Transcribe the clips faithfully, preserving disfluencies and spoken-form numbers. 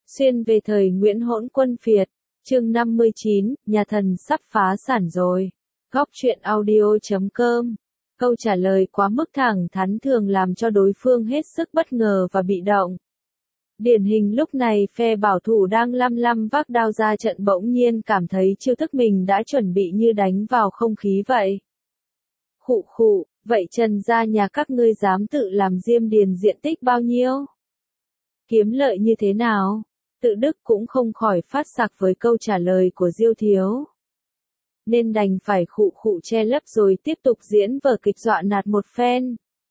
Xuyên về thời Nguyễn Hỗn Quân Phiệt, chương năm mươi chín, nhà thần sắp phá sản rồi. Góc truyện audio chấm com. Câu trả lời quá mức thẳng thắn thường làm cho đối phương hết sức bất ngờ và bị động. Điển hình lúc này phe bảo thủ đang lăm lăm vác đao ra trận bỗng nhiên cảm thấy chiêu thức mình đã chuẩn bị như đánh vào không khí vậy. Khụ khụ, vậy Trần gia nhà các ngươi dám tự làm diêm điền diện tích bao nhiêu? Kiếm lợi như thế nào? Tự Đức cũng không khỏi phát sặc với câu trả lời của Diêu Thiếu. Nên đành phải khụ khụ che lấp rồi tiếp tục diễn vở kịch dọa nạt một phen.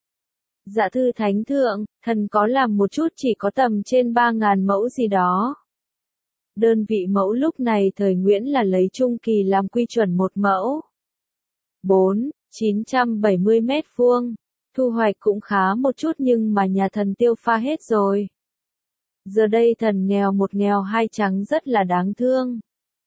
Dạ thưa thánh thượng, thần có làm một chút chỉ có tầm trên ba ngàn mẫu gì đó. Đơn vị mẫu lúc này thời Nguyễn là lấy Trung Kỳ làm quy chuẩn một mẫu. bốn, chín trăm bảy mươi mét vuông. Thu hoạch cũng khá một chút nhưng mà nhà thần tiêu pha hết rồi. Giờ đây thần nghèo một nghèo hai trắng rất là đáng thương.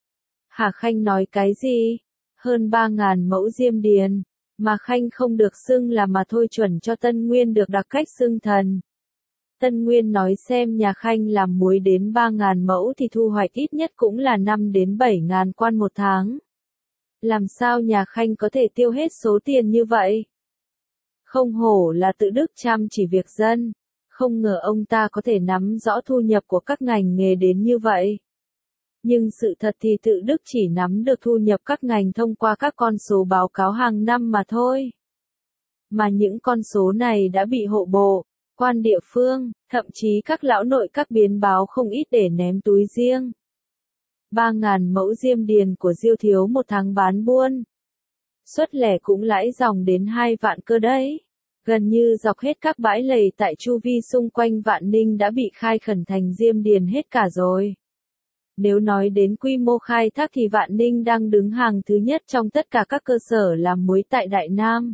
Hà Khanh nói cái gì? Hơn ba ngàn mẫu diêm điền, mà Khanh không được xưng là mà thôi chuẩn cho Tân Nguyên được đặc cách xưng thần. Tân Nguyên nói xem nhà Khanh làm muối đến ba ngàn mẫu thì thu hoạch ít nhất cũng là năm đến bảy ngàn quan một tháng. Làm sao nhà Khanh có thể tiêu hết số tiền như vậy? Không hổ là Tự Đức chăm chỉ việc dân. Không ngờ ông ta có thể nắm rõ thu nhập của các ngành nghề đến như vậy. Nhưng sự thật thì Tự Đức chỉ nắm được thu nhập các ngành thông qua các con số báo cáo hàng năm mà thôi. Mà những con số này đã bị hộ bộ, quan địa phương, thậm chí các lão nội các biến báo không ít để ném túi riêng. Ba ngàn mẫu diêm điền của Diêu Thiếu một tháng bán buôn. Suất lẻ cũng lãi dòng đến hai vạn cơ đấy. Gần như dọc hết các bãi lầy tại chu vi xung quanh Vạn Ninh đã bị khai khẩn thành diêm điền hết cả rồi. Nếu nói đến quy mô khai thác thì Vạn Ninh đang đứng hàng thứ nhất trong tất cả các cơ sở làm muối tại Đại Nam.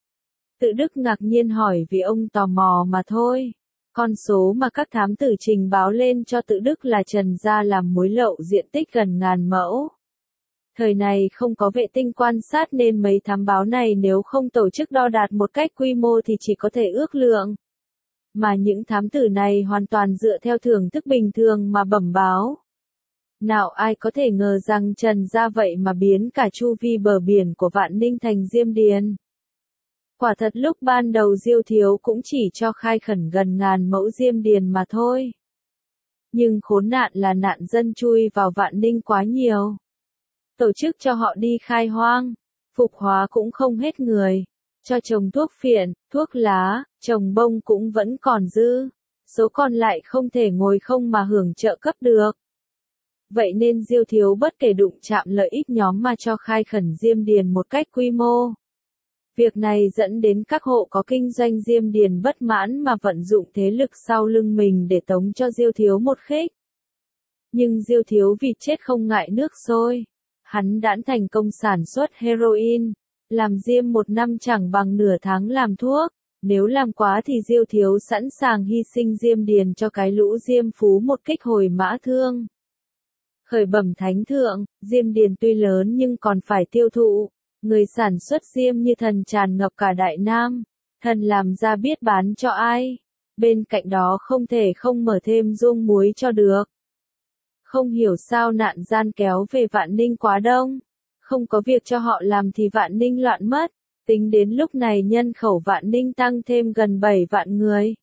Tự Đức ngạc nhiên hỏi vì ông tò mò mà thôi. Con số mà các thám tử trình báo lên cho Tự Đức là Trần gia làm muối lậu diện tích gần ngàn mẫu. Thời này không có vệ tinh quan sát nên mấy thám báo này nếu không tổ chức đo đạt một cách quy mô thì chỉ có thể ước lượng. Mà những thám tử này hoàn toàn dựa theo thưởng thức bình thường mà bẩm báo. Nào ai có thể ngờ rằng Trần gia vậy mà biến cả chu vi bờ biển của Vạn Ninh thành diêm điền. Quả thật lúc ban đầu Diêu Thiếu cũng chỉ cho khai khẩn gần ngàn mẫu diêm điền mà thôi. Nhưng khốn nạn là nạn dân chui vào Vạn Ninh quá nhiều. Tổ chức cho họ đi khai hoang, phục hóa cũng không hết người, cho trồng thuốc phiện, thuốc lá, trồng bông cũng vẫn còn dư, số còn lại không thể ngồi không mà hưởng trợ cấp được. Vậy nên Diêu Thiếu bất kể đụng chạm lợi ích nhóm mà cho khai khẩn diêm điền một cách quy mô. Việc này dẫn đến các hộ có kinh doanh diêm điền bất mãn mà vận dụng thế lực sau lưng mình để tống cho Diêu Thiếu một khích. Nhưng Diêu Thiếu vịt chết không ngại nước sôi. Hắn đã thành công sản xuất heroin, làm diêm một năm chẳng bằng nửa tháng làm thuốc, nếu làm quá thì Diêu Thiếu sẵn sàng hy sinh diêm điền cho cái lũ diêm phú một kích hồi mã thương. Khởi bẩm thánh thượng, diêm điền tuy lớn nhưng còn phải tiêu thụ, người sản xuất diêm như thần tràn ngập cả Đại Nam, thần làm ra biết bán cho ai, bên cạnh đó không thể không mở thêm ruông muối cho được. Không hiểu sao nạn gian kéo về Vạn Ninh quá đông. Không có việc cho họ làm thì Vạn Ninh loạn mất. Tính đến lúc này nhân khẩu Vạn Ninh tăng thêm gần bảy vạn người.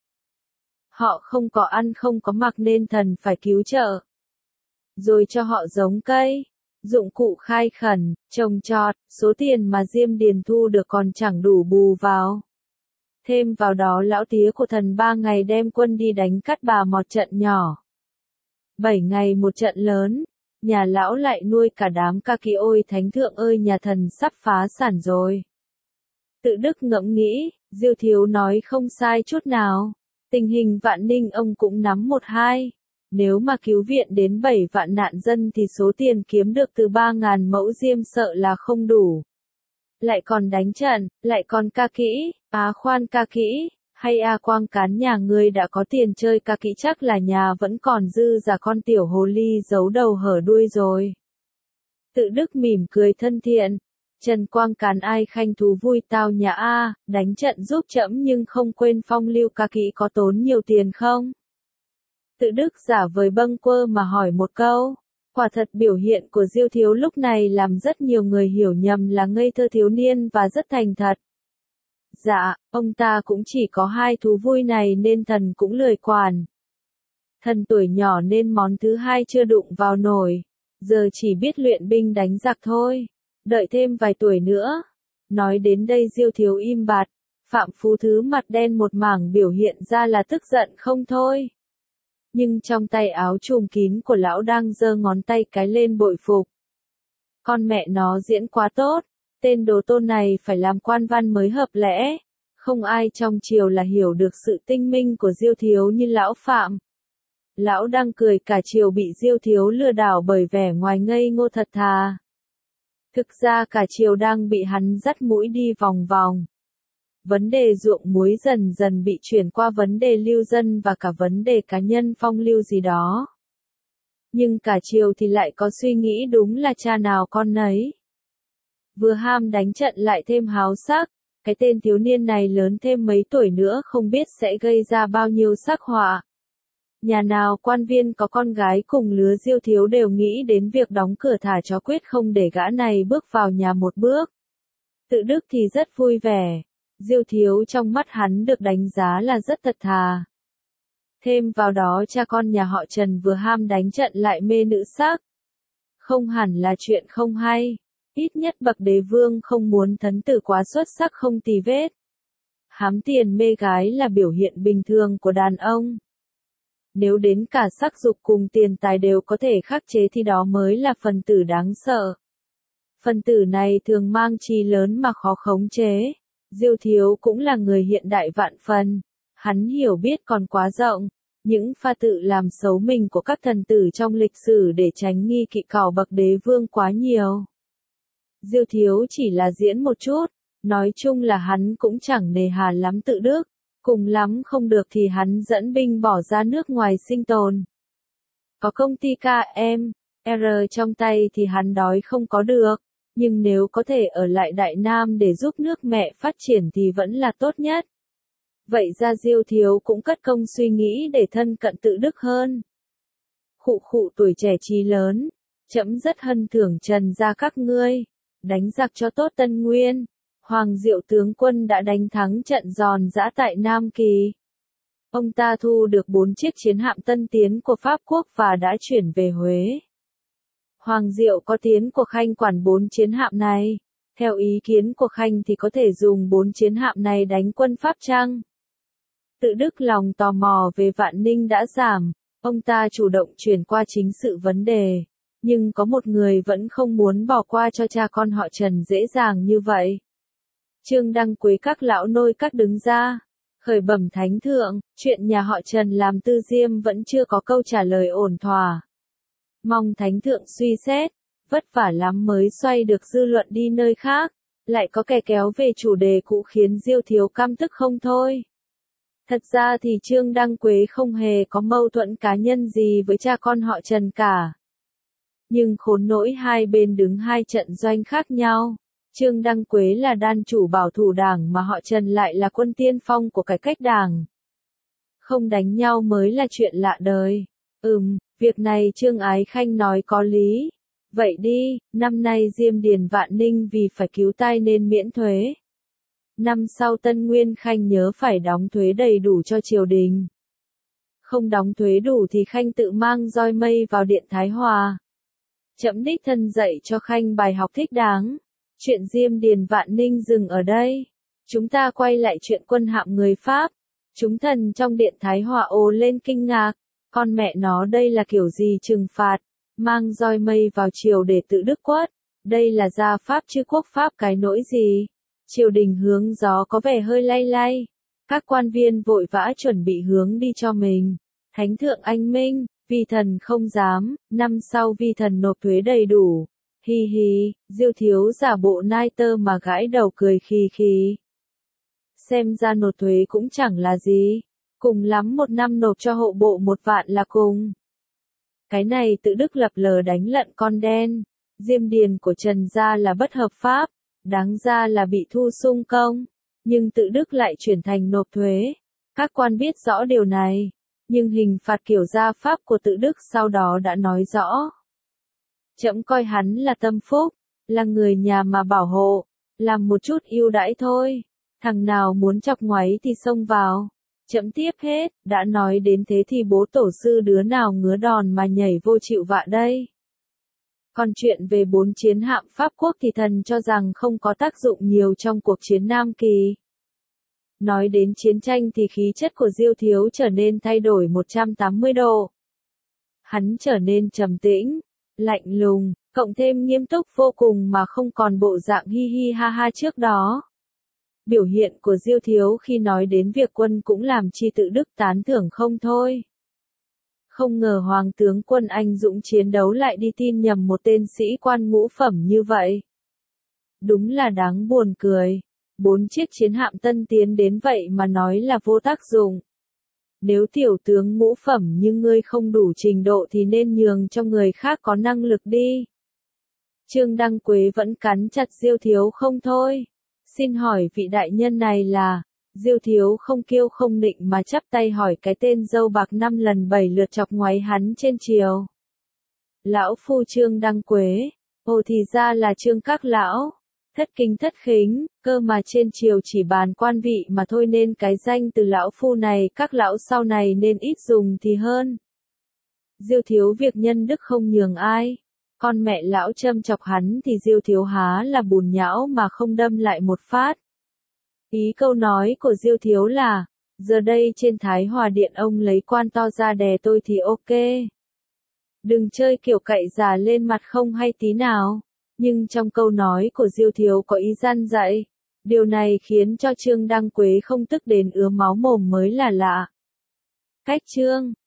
Họ không có ăn không có mặc nên thần phải cứu trợ. Rồi cho họ giống cây, dụng cụ khai khẩn, trồng trọt, số tiền mà diêm điền thu được còn chẳng đủ bù vào. Thêm vào đó lão tía của thần ba ngày đem quân đi đánh Cát Bà một trận nhỏ. Bảy ngày một trận lớn, nhà lão lại nuôi cả đám ca kỹ ôi thánh thượng ơi nhà thần sắp phá sản rồi. Tự Đức ngẫm nghĩ, Diêu Thiếu nói không sai chút nào, tình hình Vạn Ninh ông cũng nắm một hai, nếu mà cứu viện đến bảy vạn nạn dân thì số tiền kiếm được từ ba ngàn mẫu diêm sợ là không đủ. Lại còn đánh trận, lại còn ca kỹ, á khoan ca kỹ. Hay A Quang Cán nhà ngươi đã có tiền chơi ca kỹ chắc là nhà vẫn còn dư giả con tiểu hồ ly giấu đầu hở đuôi rồi. Tự Đức mỉm cười thân thiện. Trần Quang Cán ai khanh thú vui tao nhà A, đánh trận giúp trẫm nhưng không quên phong lưu ca kỹ có tốn nhiều tiền không? Tự Đức giả vời bâng quơ mà hỏi một câu. Quả thật biểu hiện của Diêu Thiếu lúc này làm rất nhiều người hiểu nhầm là ngây thơ thiếu niên và rất thành thật. Dạ, ông ta cũng chỉ có hai thú vui này nên thần cũng lười quản. Thần tuổi nhỏ nên món thứ hai chưa đụng vào nổi, giờ chỉ biết luyện binh đánh giặc thôi, đợi thêm vài tuổi nữa. Nói đến đây Diêu Thiếu im bặt, Phạm Phú Thứ mặt đen một mảng biểu hiện ra là tức giận không thôi. Nhưng trong tay áo trùm kín của lão đang giơ ngón tay cái lên bội phục. Con mẹ nó diễn quá tốt, tên đồ tôn này phải làm quan văn mới hợp lẽ. Không ai trong triều là hiểu được sự tinh minh của Diêu Thiếu như lão Phạm. Lão đang cười cả triều bị Diêu Thiếu lừa đảo bởi vẻ ngoài ngây ngô thật thà. Thực ra cả triều đang bị hắn dắt mũi đi vòng vòng. Vấn đề ruộng muối dần dần bị chuyển qua vấn đề lưu dân và cả vấn đề cá nhân phong lưu gì đó. Nhưng cả triều thì lại có suy nghĩ đúng là cha nào con nấy. Vừa ham đánh trận lại thêm háo sắc, cái tên thiếu niên này lớn thêm mấy tuổi nữa không biết sẽ gây ra bao nhiêu sắc họa. Nhà nào quan viên có con gái cùng lứa Diêu Thiếu đều nghĩ đến việc đóng cửa thả chó quyết không để gã này bước vào nhà một bước. Tự Đức thì rất vui vẻ. Diêu Thiếu trong mắt hắn được đánh giá là rất thật thà. Thêm vào đó cha con nhà họ Trần vừa ham đánh trận lại mê nữ sắc. Không hẳn là chuyện không hay, ít nhất bậc đế vương không muốn thấn tử quá xuất sắc không tì vết. Hám tiền mê gái là biểu hiện bình thường của đàn ông. Nếu đến cả sắc dục cùng tiền tài đều có thể khắc chế thì đó mới là phần tử đáng sợ. Phần tử này thường mang trí lớn mà khó khống chế. Diêu Thiếu cũng là người hiện đại vạn phần, hắn hiểu biết còn quá rộng, những pha tự làm xấu mình của các thần tử trong lịch sử để tránh nghi kỵ cảo bậc đế vương quá nhiều. Diêu Thiếu chỉ là diễn một chút, nói chung là hắn cũng chẳng nề hà lắm Tự Đức, cùng lắm không được thì hắn dẫn binh bỏ ra nước ngoài sinh tồn. Có công ty ca em, R trong tay thì hắn đói không có được. Nhưng nếu có thể ở lại Đại Nam để giúp nước mẹ phát triển thì vẫn là tốt nhất. Vậy ra Diêu Thiếu cũng cất công suy nghĩ để thân cận Tự Đức hơn. Khụ khụ tuổi trẻ trí lớn, trẫm rất hân thưởng Trần gia các ngươi, đánh giặc cho tốt Tân Nguyên. Hoàng Diệu tướng quân đã đánh thắng trận giòn giã tại Nam Kỳ. Ông ta thu được bốn chiếc chiến hạm tân tiến của Pháp quốc và đã chuyển về Huế. Hoàng Diệu có tiến của Khanh quản bốn chiến hạm này. Theo ý kiến của Khanh thì có thể dùng bốn chiến hạm này đánh quân Pháp chăng? Tự Đức lòng tò mò về Vạn Ninh đã giảm, ông ta chủ động chuyển qua chính sự vấn đề. Nhưng có một người vẫn không muốn bỏ qua cho cha con họ Trần dễ dàng như vậy. Trương Đăng Quế các lão nôi các đứng ra. Khởi bẩm thánh thượng, chuyện nhà họ Trần làm tư diêm vẫn chưa có câu trả lời ổn thỏa. Mong thánh thượng suy xét, vất vả lắm mới xoay được dư luận đi nơi khác, lại có kẻ kéo về chủ đề cũ khiến Diêu Thiếu căm tức không thôi. Thật ra thì Trương Đăng Quế không hề có mâu thuẫn cá nhân gì với cha con họ Trần cả. Nhưng khốn nỗi hai bên đứng hai trận doanh khác nhau. Trương Đăng Quế là đan chủ bảo thủ đảng mà họ Trần lại là quân tiên phong của cải cách đảng. Không đánh nhau mới là chuyện lạ đời. Ừm, việc này Trương Ái Khanh nói có lý. Vậy đi, năm nay Diêm Điền Vạn Ninh vì phải cứu tai nên miễn thuế. Năm sau Tân Nguyên Khanh nhớ phải đóng thuế đầy đủ cho triều đình. Không đóng thuế đủ thì Khanh tự mang roi mây vào điện Thái Hòa. Trẫm đích thân dạy cho Khanh bài học thích đáng. Chuyện Diêm Điền Vạn Ninh dừng ở đây. Chúng ta quay lại chuyện quân hạm người Pháp. Chúng thần trong điện Thái Hòa ồ lên kinh ngạc. Con mẹ nó đây là kiểu gì trừng phạt. Mang roi mây vào triều để tự Đức quất. Đây là gia pháp chứ quốc pháp cái nỗi gì. Triều đình hướng gió có vẻ hơi lay lay. Các quan viên vội vã chuẩn bị hướng đi cho mình. Thánh thượng anh minh, vi thần không dám, năm sau vi thần nộp thuế đầy đủ. Hi hi, Diêu Thiếu giả bộ nai tơ mà gãi đầu cười khì khì. Xem ra nộp thuế cũng chẳng là gì. Cùng lắm một năm nộp cho hộ bộ một vạn là cùng. Cái này tự Đức lập lờ đánh lận con đen. Diêm điền của Trần gia là bất hợp pháp. Đáng ra là bị thu sung công. Nhưng tự Đức lại chuyển thành nộp thuế. Các quan biết rõ điều này. Nhưng hình phạt kiểu gia pháp của Tự Đức sau đó đã nói rõ. Trẫm coi hắn là tâm phúc, là người nhà mà bảo hộ, làm một chút ưu đãi thôi. Thằng nào muốn chọc ngoáy thì xông vào. Trẫm tiếp hết, đã nói đến thế thì bố tổ sư đứa nào ngứa đòn mà nhảy vô chịu vạ đây. Còn chuyện về bốn chiến hạm Pháp quốc thì thần cho rằng không có tác dụng nhiều trong cuộc chiến Nam Kỳ. Nói đến chiến tranh thì khí chất của Diêu Thiếu trở nên thay đổi một trăm tám mươi độ. Hắn trở nên trầm tĩnh, lạnh lùng, cộng thêm nghiêm túc vô cùng mà không còn bộ dạng hi hi ha ha trước đó. Biểu hiện của Diêu Thiếu khi nói đến việc quân cũng làm chi Tự Đức tán thưởng không thôi. Không ngờ Hoàng tướng quân anh dũng chiến đấu lại đi tin nhầm một tên sĩ quan ngũ phẩm như vậy. Đúng là đáng buồn cười. Bốn chiếc chiến hạm tân tiến đến vậy mà nói là vô tác dụng. Nếu tiểu tướng ngũ phẩm như ngươi không đủ trình độ thì nên nhường cho người khác có năng lực đi. Trương Đăng Quế vẫn cắn chặt Diêu Thiếu không thôi. Xin hỏi vị đại nhân này là... Diêu Thiếu không kiêu không nịnh mà chắp tay hỏi cái tên dâu bạc năm lần bảy lượt chọc ngoáy hắn trên triều. Lão phu Trương Đăng Quế, ồ thì ra là Trương các lão, thất kính thất khính, cơ mà trên triều chỉ bàn quan vị mà thôi nên cái danh từ lão phu này các lão sau này nên ít dùng thì hơn. Diêu Thiếu việc nhân đức không nhường ai, con mẹ lão châm chọc hắn thì Diêu Thiếu há là bùn nhão mà không đâm lại một phát. Ý câu nói của Diêu Thiếu là, giờ đây trên Thái Hòa Điện ông lấy quan to ra đè tôi thì ok. Đừng chơi kiểu cậy già lên mặt không hay tí nào. Nhưng trong câu nói của Diêu Thiếu có ý gian dạy. Điều này khiến cho Trương Đăng Quế không tức đến ứa máu mồm mới là lạ. Cách chương